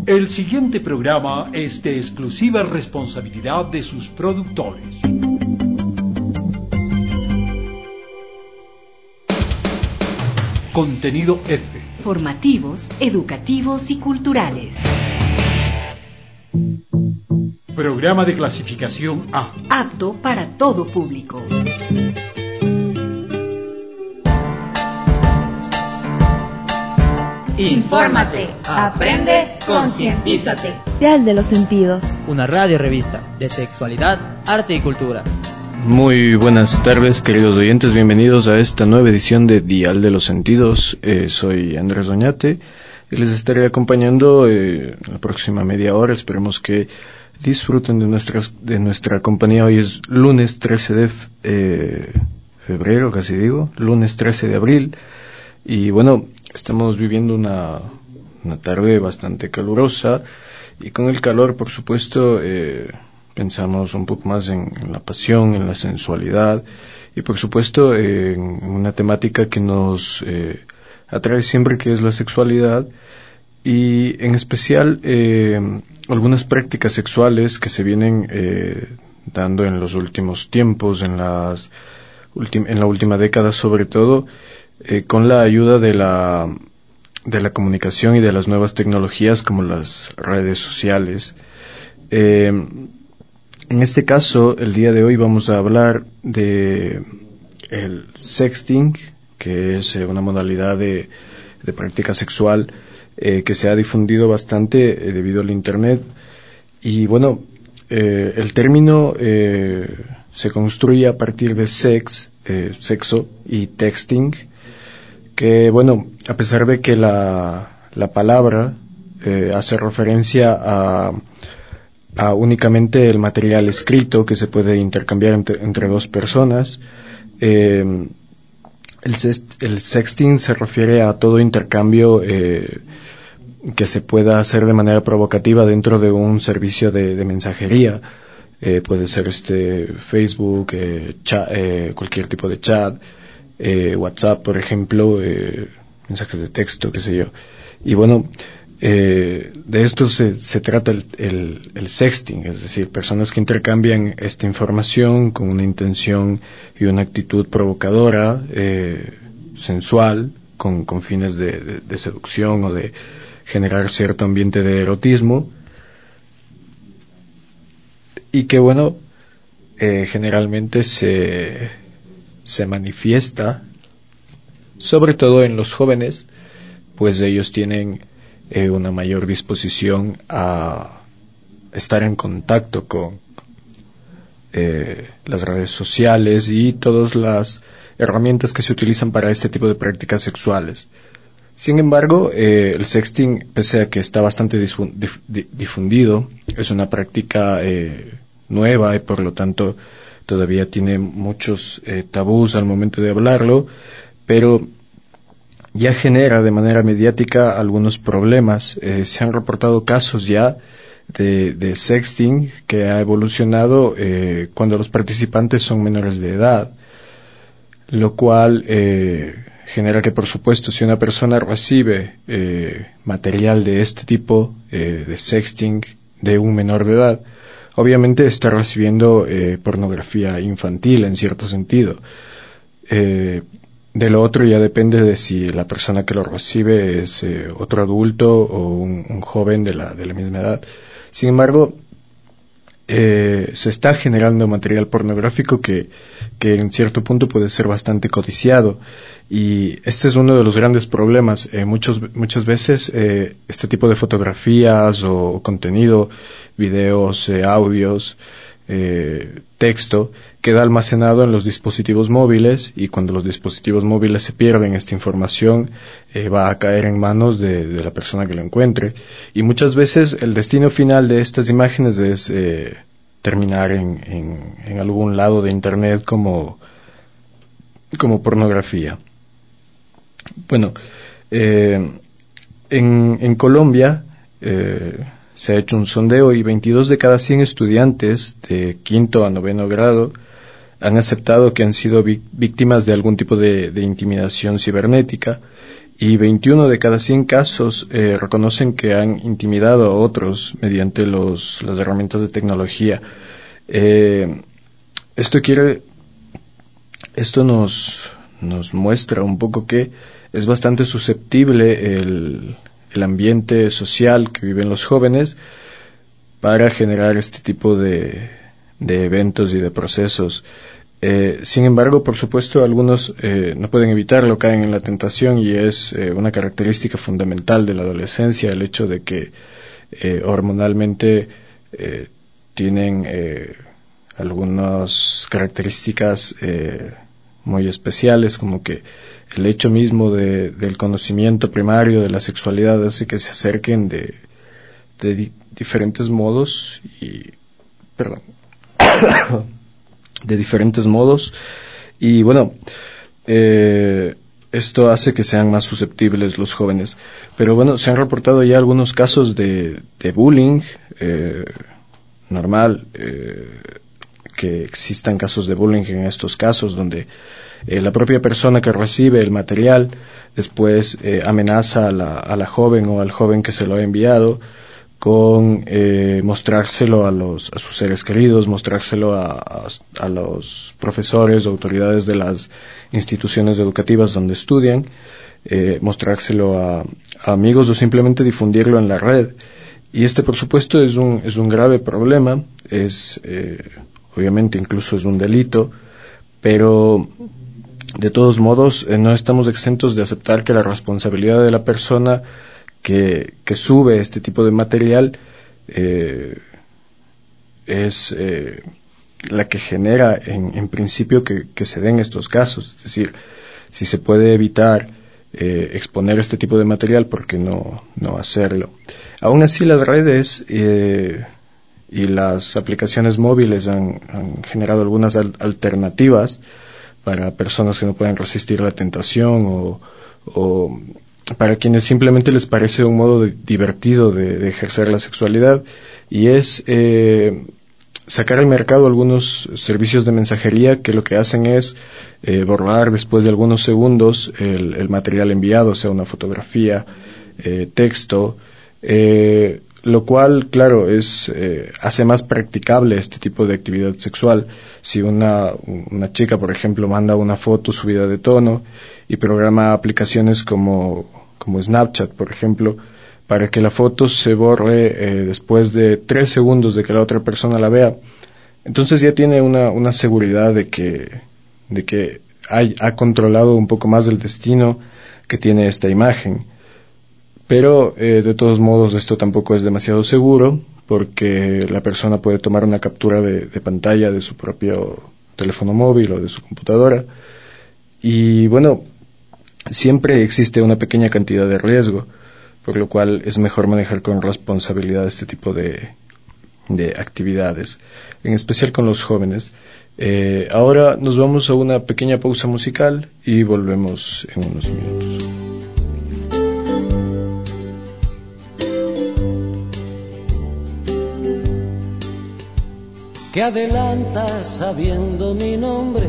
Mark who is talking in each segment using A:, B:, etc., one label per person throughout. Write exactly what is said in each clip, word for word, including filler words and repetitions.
A: El siguiente programa es de exclusiva responsabilidad de sus productores. Contenido F.
B: Formativos, educativos y culturales.
A: Programa de clasificación A.
B: Apto para todo público.
C: Infórmate, aprende, concientízate.
D: Dial de los Sentidos.
E: Una radio revista de sexualidad, arte y cultura.
F: Muy buenas tardes, queridos oyentes, bienvenidos a esta nueva edición de Dial de los Sentidos. Eh, soy Andrés Oñate y les estaré acompañando eh, la próxima media hora. Esperemos que disfruten de nuestra, de nuestra compañía. Hoy es lunes trece de eh, febrero, casi digo, lunes trece de abril. Y bueno, estamos viviendo una, una tarde bastante calurosa y con el calor, por supuesto, eh, pensamos un poco más en, en la pasión, en la sensualidad y, por supuesto, eh, en una temática que nos eh, atrae siempre, que es la sexualidad y, en especial, eh, algunas prácticas sexuales que se vienen eh, dando en los últimos tiempos, en, las ultim- en la última década sobre todo, Eh, con la ayuda de la de la comunicación y de las nuevas tecnologías como las redes sociales. Eh, en este caso, el día de hoy vamos a hablar de el sexting, que es eh, una modalidad de, de práctica sexual eh, que se ha difundido bastante eh, debido al internet. Y bueno, eh, el término eh, se construye a partir de sex, eh, sexo y texting, que bueno, a pesar de que la, la palabra eh, hace referencia a, a únicamente el material escrito que se puede intercambiar entre, entre dos personas, eh, el, el sexting se refiere a todo intercambio eh, que se pueda hacer de manera provocativa dentro de un servicio de, de mensajería. Eh, puede ser este Facebook, eh, chat, eh, cualquier tipo de chat, Eh, WhatsApp, por ejemplo, eh, mensajes de texto, qué sé yo. Y bueno, eh, de esto se, se trata el, el, el sexting, es decir, personas que intercambian esta información con una intención y una actitud provocadora, eh, sensual, con, con fines de, de, de seducción o de generar cierto ambiente de erotismo, y que bueno, eh, generalmente se se manifiesta sobre todo en los jóvenes, pues ellos tienen eh, una mayor disposición a estar en contacto con eh, las redes sociales y todas las herramientas que se utilizan para este tipo de prácticas sexuales. Sin embargo, eh, el sexting, pese a que está bastante dif- dif- difundido, es una práctica eh, nueva y por lo tanto todavía tiene muchos eh, tabús al momento de hablarlo, pero ya genera de manera mediática algunos problemas. Eh, se han reportado casos ya de, de sexting que ha evolucionado eh, cuando los participantes son menores de edad, lo cual eh, genera que, por supuesto, si una persona recibe eh, material de este tipo eh, de sexting de un menor de edad, obviamente está recibiendo eh, pornografía infantil en cierto sentido. Eh, de lo otro ya depende de si la persona que lo recibe es eh, otro adulto o un, un joven de la, de la misma edad. Sin embargo, eh, se está generando material pornográfico que, que en cierto punto puede ser bastante codiciado. Y este es uno de los grandes problemas. Eh, muchos, muchas veces eh, este tipo de fotografías o contenido, videos, eh, audios, eh, texto, queda almacenado en los dispositivos móviles, y cuando los dispositivos móviles se pierden, esta información eh, va a caer en manos de, de la persona que lo encuentre. Y muchas veces el destino final de estas imágenes es eh, terminar en, en, en algún lado de internet como, como pornografía. Bueno, eh, en, en Colombia eh, se ha hecho un sondeo y veintidós de cada cien estudiantes de quinto a noveno grado han aceptado que han sido vi- víctimas de algún tipo de, de intimidación cibernética, y veintiuno de cada cien casos eh, reconocen que han intimidado a otros mediante los, las herramientas de tecnología. Eh, esto quiere, esto nos, nos muestra un poco que es bastante susceptible el, el ambiente social que viven los jóvenes para generar este tipo de, de eventos y de procesos. Eh, sin embargo, por supuesto, algunos eh, no pueden evitarlo, caen en la tentación, y es eh, una característica fundamental de la adolescencia el hecho de que eh, hormonalmente eh, tienen eh, algunas características eh, muy especiales, como que el hecho mismo de, del conocimiento primario de la sexualidad hace que se acerquen de, de di- diferentes modos y, perdón, de diferentes modos y bueno, eh, esto hace que sean más susceptibles los jóvenes. Pero bueno, se han reportado ya algunos casos de, de bullying, eh, normal, eh, que existan casos de bullying en estos casos donde eh, la propia persona que recibe el material después eh, amenaza a la, a la joven o al joven que se lo ha enviado con eh, mostrárselo a los a sus seres queridos, mostrárselo a, a, a los profesores o autoridades de las instituciones educativas donde estudian, eh, mostrárselo a, a amigos o simplemente difundirlo en la red. Y este, por supuesto, es un es un grave problema, es eh, obviamente incluso es un delito, pero de todos modos eh, no estamos exentos de aceptar que la responsabilidad de la persona Que, que sube este tipo de material eh, es eh, la que genera en, en principio que, que se den estos casos. Es decir, si se puede evitar eh, exponer este tipo de material, ¿por qué no, no hacerlo? Aún así, las redes eh, y las aplicaciones móviles han, han generado algunas al- alternativas para personas que no pueden resistir la tentación o, o para quienes simplemente les parece un modo de, divertido de, de ejercer la sexualidad, y es eh, sacar al mercado algunos servicios de mensajería que lo que hacen es eh, borrar después de algunos segundos el, el material enviado, sea una fotografía, eh, texto, eh, lo cual, claro, es eh, hace más practicable este tipo de actividad sexual. Si una, una chica, por ejemplo, manda una foto subida de tono y programa aplicaciones como, como Snapchat, por ejemplo, para que la foto se borre eh, después de tres segundos de que la otra persona la vea, entonces ya tiene una, una seguridad de que, de que hay, ha controlado un poco más del destino que tiene esta imagen. Pero eh, de todos modos esto tampoco es demasiado seguro, porque la persona puede tomar una captura de, de pantalla de su propio teléfono móvil o de su computadora, y bueno, siempre existe una pequeña cantidad de riesgo, por lo cual es mejor manejar con responsabilidad este tipo de, de actividades, en especial con los jóvenes. Eh, ahora nos vamos a una pequeña pausa musical y volvemos en unos minutos.
G: Que adelantas sabiendo mi nombre,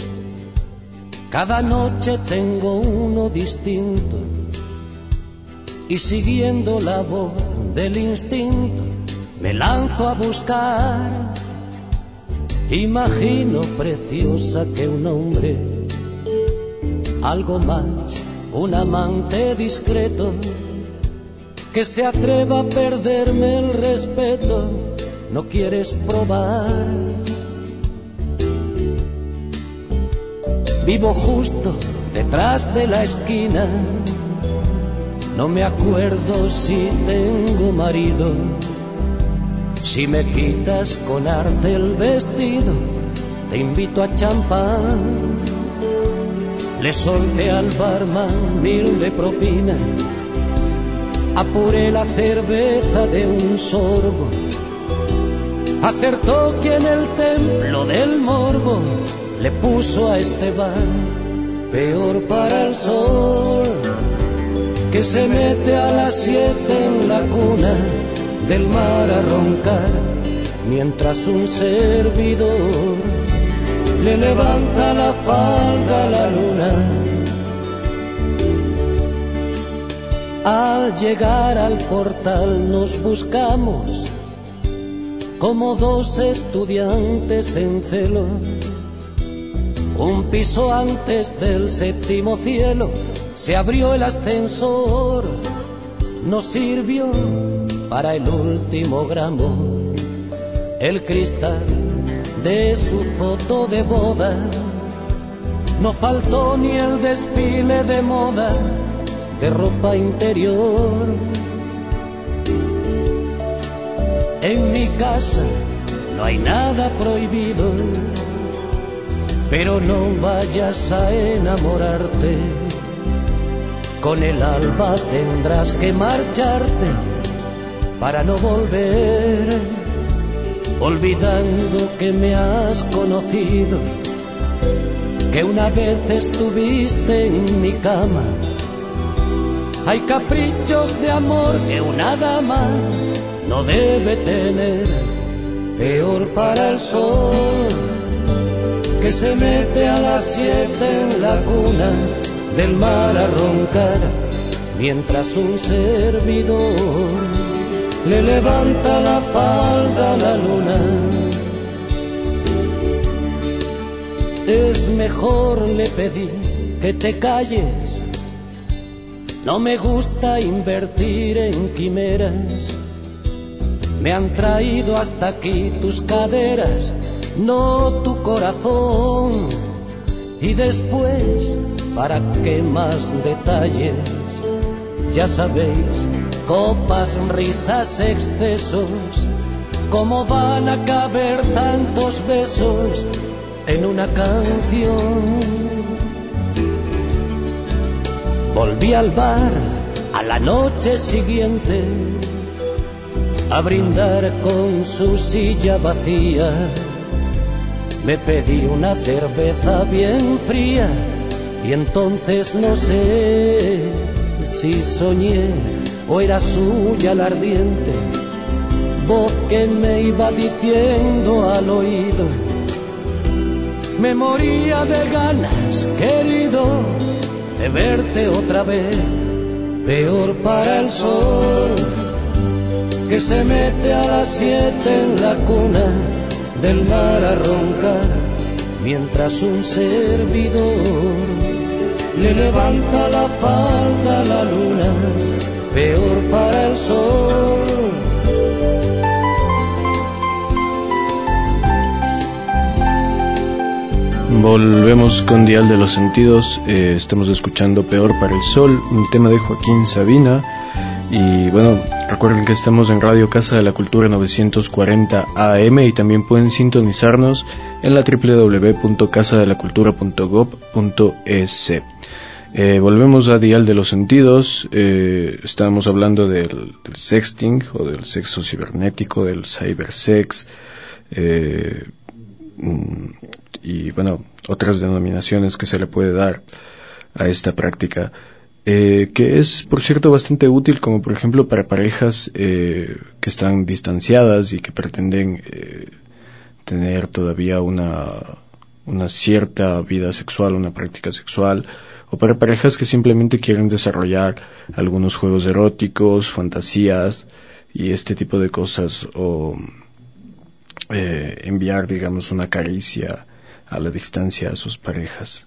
G: cada noche tengo uno distinto, y siguiendo la voz del instinto me lanzo a buscar. Imagino, preciosa, que un hombre, algo más, un amante discreto, que se atreva a perderme el respeto, no quieres probar. Vivo justo detrás de la esquina, no me acuerdo si tengo marido. Si me quitas con arte el vestido, te invito a champán. Le solté al barman mil de propina, apuré la cerveza de un sorbo. Acertó quien el templo del morbo le puso a este bar, peor para el sol, que se mete a las siete en la cuna del mar a roncar, mientras un servidor le levanta la falda a la luna. Al llegar al portal nos buscamos como dos estudiantes en celo. Un piso antes del séptimo cielo se abrió el ascensor, nos sirvió para el último gramo el cristal de su foto de boda. No faltó ni el desfile de moda de ropa interior. En mi casa no hay nada prohibido, pero no vayas a enamorarte. Con el alba tendrás que marcharte para no volver, olvidando que me has conocido, que una vez estuviste en mi cama. Hay caprichos de amor que una dama no debe tener, peor para el sol que se mete a las siete en la cuna del mar a roncar, mientras un servidor le levanta la falda a la luna. Es mejor, le pedí, que te calles. No me gusta invertir en quimeras. Me han traído hasta aquí tus caderas, no tu corazón. Y después, ¿para qué más detalles? Ya sabéis, copas, risas, excesos. ¿Cómo van a caber tantos besos en una canción? Volví al bar a la noche siguiente a brindar con su silla vacía. Me pedí una cerveza bien fría y entonces no sé si soñé o era suya la ardiente voz que me iba diciendo al oído. Me moría de ganas, querido, de verte otra vez, peor para el sol que se mete a las siete en la cuna del mar a roncar, mientras un servidor le levanta la falda a la luna, peor para el sol.
F: Volvemos con Dial de los Sentidos. Eh, estamos escuchando Peor para el Sol, un tema de Joaquín Sabina. Y bueno, recuerden que estamos en Radio Casa de la Cultura novecientos cuarenta A M y también pueden sintonizarnos en la doble u doble u doble u punto casa de la cultura punto gob punto es. Eh, volvemos a Dial de los Sentidos. Eh, estábamos hablando del, del sexting o del sexo cibernético, del cybersex. Eh, y bueno, otras denominaciones que se le puede dar a esta práctica, eh, que es, por cierto, bastante útil, como por ejemplo para parejas eh, que están distanciadas y que pretenden eh, tener todavía una, una cierta vida sexual, una práctica sexual, o para parejas que simplemente quieren desarrollar algunos juegos eróticos, fantasías y este tipo de cosas, o Eh, enviar, digamos, una caricia a la distancia a sus parejas.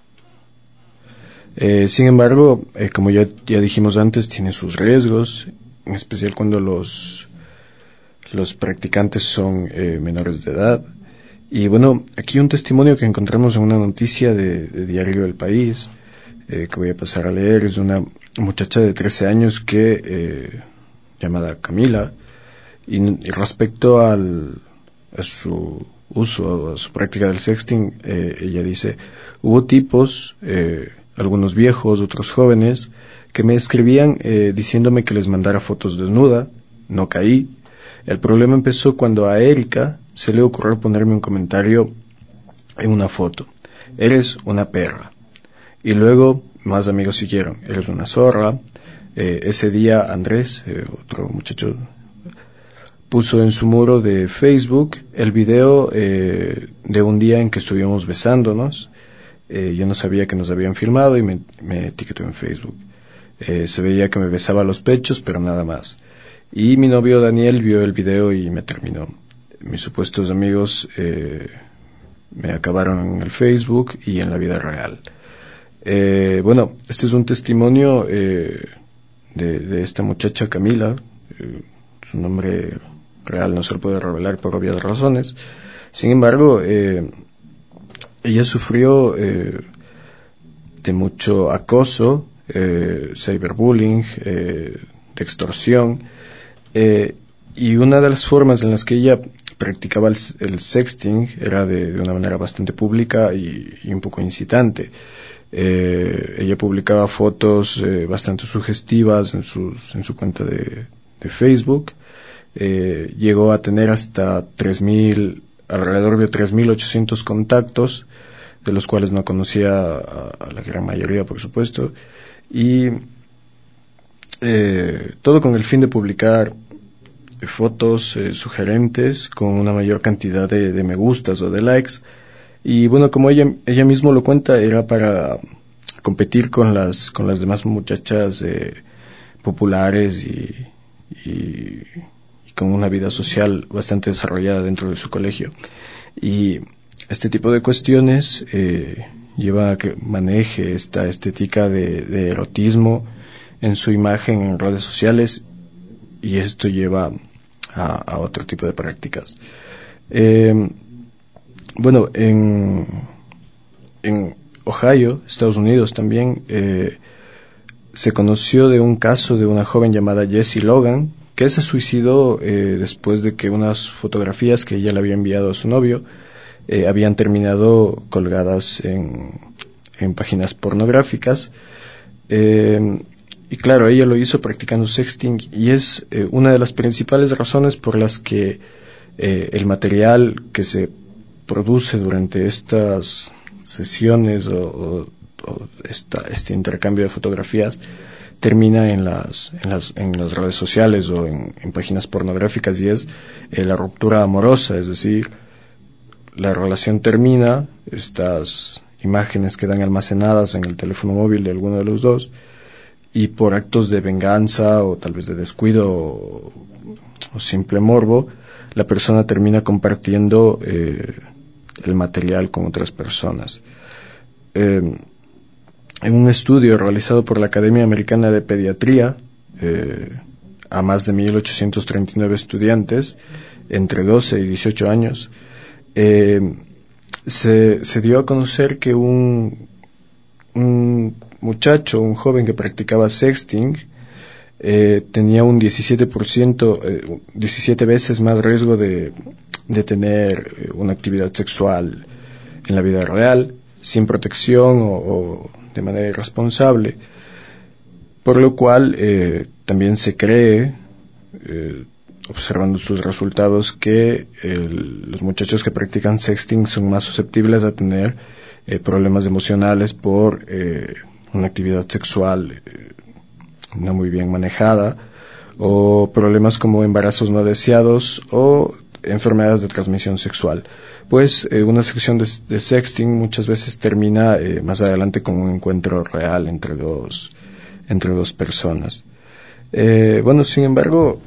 F: Eh, sin embargo, eh, como ya, ya dijimos antes, tiene sus riesgos, en especial cuando los, los practicantes son eh, menores de edad. Y bueno, aquí un testimonio que encontramos en una noticia de, de Diario El País, eh, que voy a pasar a leer, es de una muchacha de trece años que, eh, llamada Camila, y, y respecto al a su uso, a su práctica del sexting, eh, ella dice: hubo tipos, eh, algunos viejos, otros jóvenes, que me escribían eh, diciéndome que les mandara fotos desnuda. No caí. El problema empezó cuando a Erika se le ocurrió ponerme un comentario en una foto: eres una perra. Y luego más amigos siguieron: eres una zorra. Eh, ese día Andrés, eh, otro muchacho, puso en su muro de Facebook el video eh, de un día en que estuvimos besándonos. Eh, yo no sabía que nos habían filmado y me, me etiquetó en Facebook. Eh, se veía que me besaba los pechos, pero nada más. Y mi novio Daniel vio el video y me terminó. Mis supuestos amigos eh, me acabaron en el Facebook y en la vida real. Eh, bueno, este es un testimonio eh, de, de esta muchacha Camila. Eh, su nombre real no se lo puede revelar por obvias razones. Sin embargo, eh, ella sufrió eh, de mucho acoso, eh, cyberbullying, eh, de extorsión, eh, y una de las formas en las que ella practicaba el, el sexting era de, de una manera bastante pública y, y un poco incitante. Eh, ella publicaba fotos eh, bastante sugestivas en, sus, en su cuenta de, de Facebook. Eh, llegó a tener hasta tres mil, alrededor de tres mil ochocientos contactos, de los cuales no conocía a, a la gran mayoría, por supuesto, y eh, todo con el fin de publicar fotos eh, sugerentes con una mayor cantidad de, de me gustas o de likes. Y bueno, como ella ella mismo lo cuenta, era para competir con las con las demás muchachas eh, populares y, y, y con una vida social bastante desarrollada dentro de su colegio. Y este tipo de cuestiones eh, lleva a que maneje esta estética de, de erotismo en su imagen en redes sociales, y esto lleva a, a otro tipo de prácticas. Eh, bueno, en, en Ohio, Estados Unidos también, eh, se conoció de un caso de una joven llamada Jessie Logan, que se suicidó eh, después de que unas fotografías que ella le había enviado a su novio eh, habían terminado colgadas en, en páginas pornográficas. Eh, Y claro, ella lo hizo practicando sexting, y es eh, una de las principales razones por las que eh, el material que se produce durante estas sesiones o, o, o esta, este intercambio de fotografías termina en las, en las, en las redes sociales o en, en páginas pornográficas, y es eh, la ruptura amorosa, es decir, la relación termina, estas imágenes quedan almacenadas en el teléfono móvil de alguno de los dos, y por actos de venganza o tal vez de descuido o, o simple morbo, la persona termina compartiendo eh, el material con otras personas. Eh, en un estudio realizado por la Academia Americana de Pediatría eh, a más de mil ochocientos treinta y nueve estudiantes entre doce y dieciocho años, eh, se, se dio a conocer que un, un muchacho, un joven que practicaba sexting, eh, tenía un diecisiete por ciento, eh, diecisiete veces más riesgo de, de tener una actividad sexual en la vida real, sin protección o, o de manera irresponsable, por lo cual eh, también se cree, eh, observando sus resultados, que el, los muchachos que practican sexting son más susceptibles a tener eh, problemas emocionales por eh, una actividad sexual eh, no muy bien manejada, o problemas como embarazos no deseados o enfermedades de transmisión sexual. Pues eh, una sección de, de sexting muchas veces termina eh, más adelante con un encuentro real entre dos, entre dos personas. Eh, bueno, sin embargo,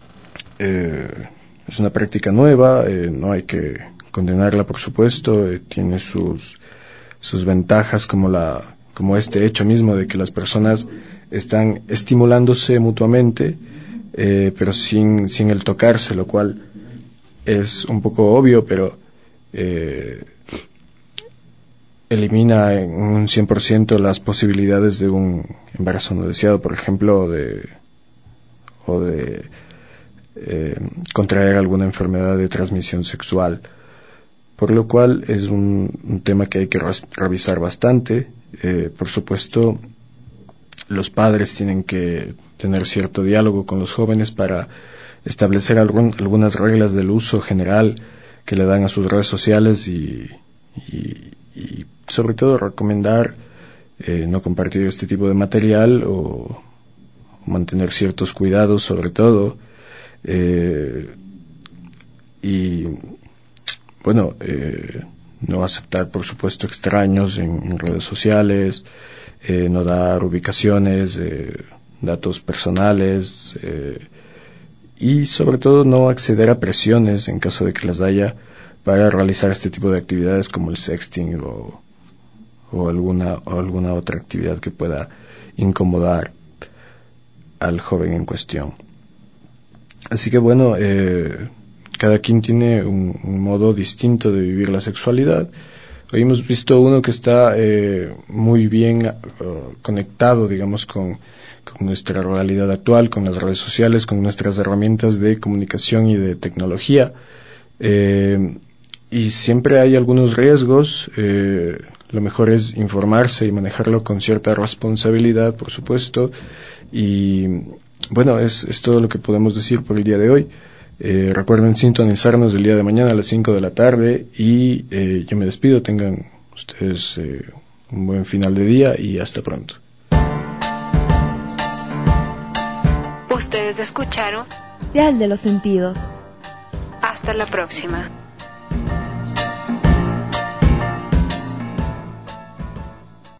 F: eh, es una práctica nueva, eh, no hay que condenarla, por supuesto, eh, tiene sus, sus ventajas, como la como este hecho mismo de que las personas están estimulándose mutuamente, eh, pero sin, sin el tocarse, lo cual es un poco obvio, pero eh, elimina en un cien por ciento las posibilidades de un embarazo no deseado, por ejemplo, de, o de eh, contraer alguna enfermedad de transmisión sexual. Por lo cual es un, un tema que hay que revisar bastante. Eh, por supuesto, los padres tienen que tener cierto diálogo con los jóvenes para establecer algún, algunas reglas del uso general que le dan a sus redes sociales, y, y, y sobre todo recomendar eh, no compartir este tipo de material, o mantener ciertos cuidados sobre todo. Eh, y bueno, eh, no aceptar, por supuesto, extraños en, en redes sociales, eh, no dar ubicaciones, eh, datos personales, eh, y sobre todo no acceder a presiones en caso de que las haya para realizar este tipo de actividades como el sexting o, o alguna o alguna otra actividad que pueda incomodar al joven en cuestión. Así que bueno, eh, cada quien tiene un, un modo distinto de vivir la sexualidad. Hoy hemos visto uno que está eh, muy bien uh, conectado, digamos, con, con nuestra realidad actual, con las redes sociales, con nuestras herramientas de comunicación y de tecnología. Eh, y siempre hay algunos riesgos. Eh, lo mejor es informarse y manejarlo con cierta responsabilidad, por supuesto. Y bueno, es, es todo lo que podemos decir por el día de hoy. Eh, recuerden sintonizarnos el día de mañana a las cinco de la tarde y eh, yo me despido. Tengan ustedes eh, un buen final de día y hasta pronto.
B: Ustedes escucharon
D: Dial de los Sentidos.
B: Hasta la próxima.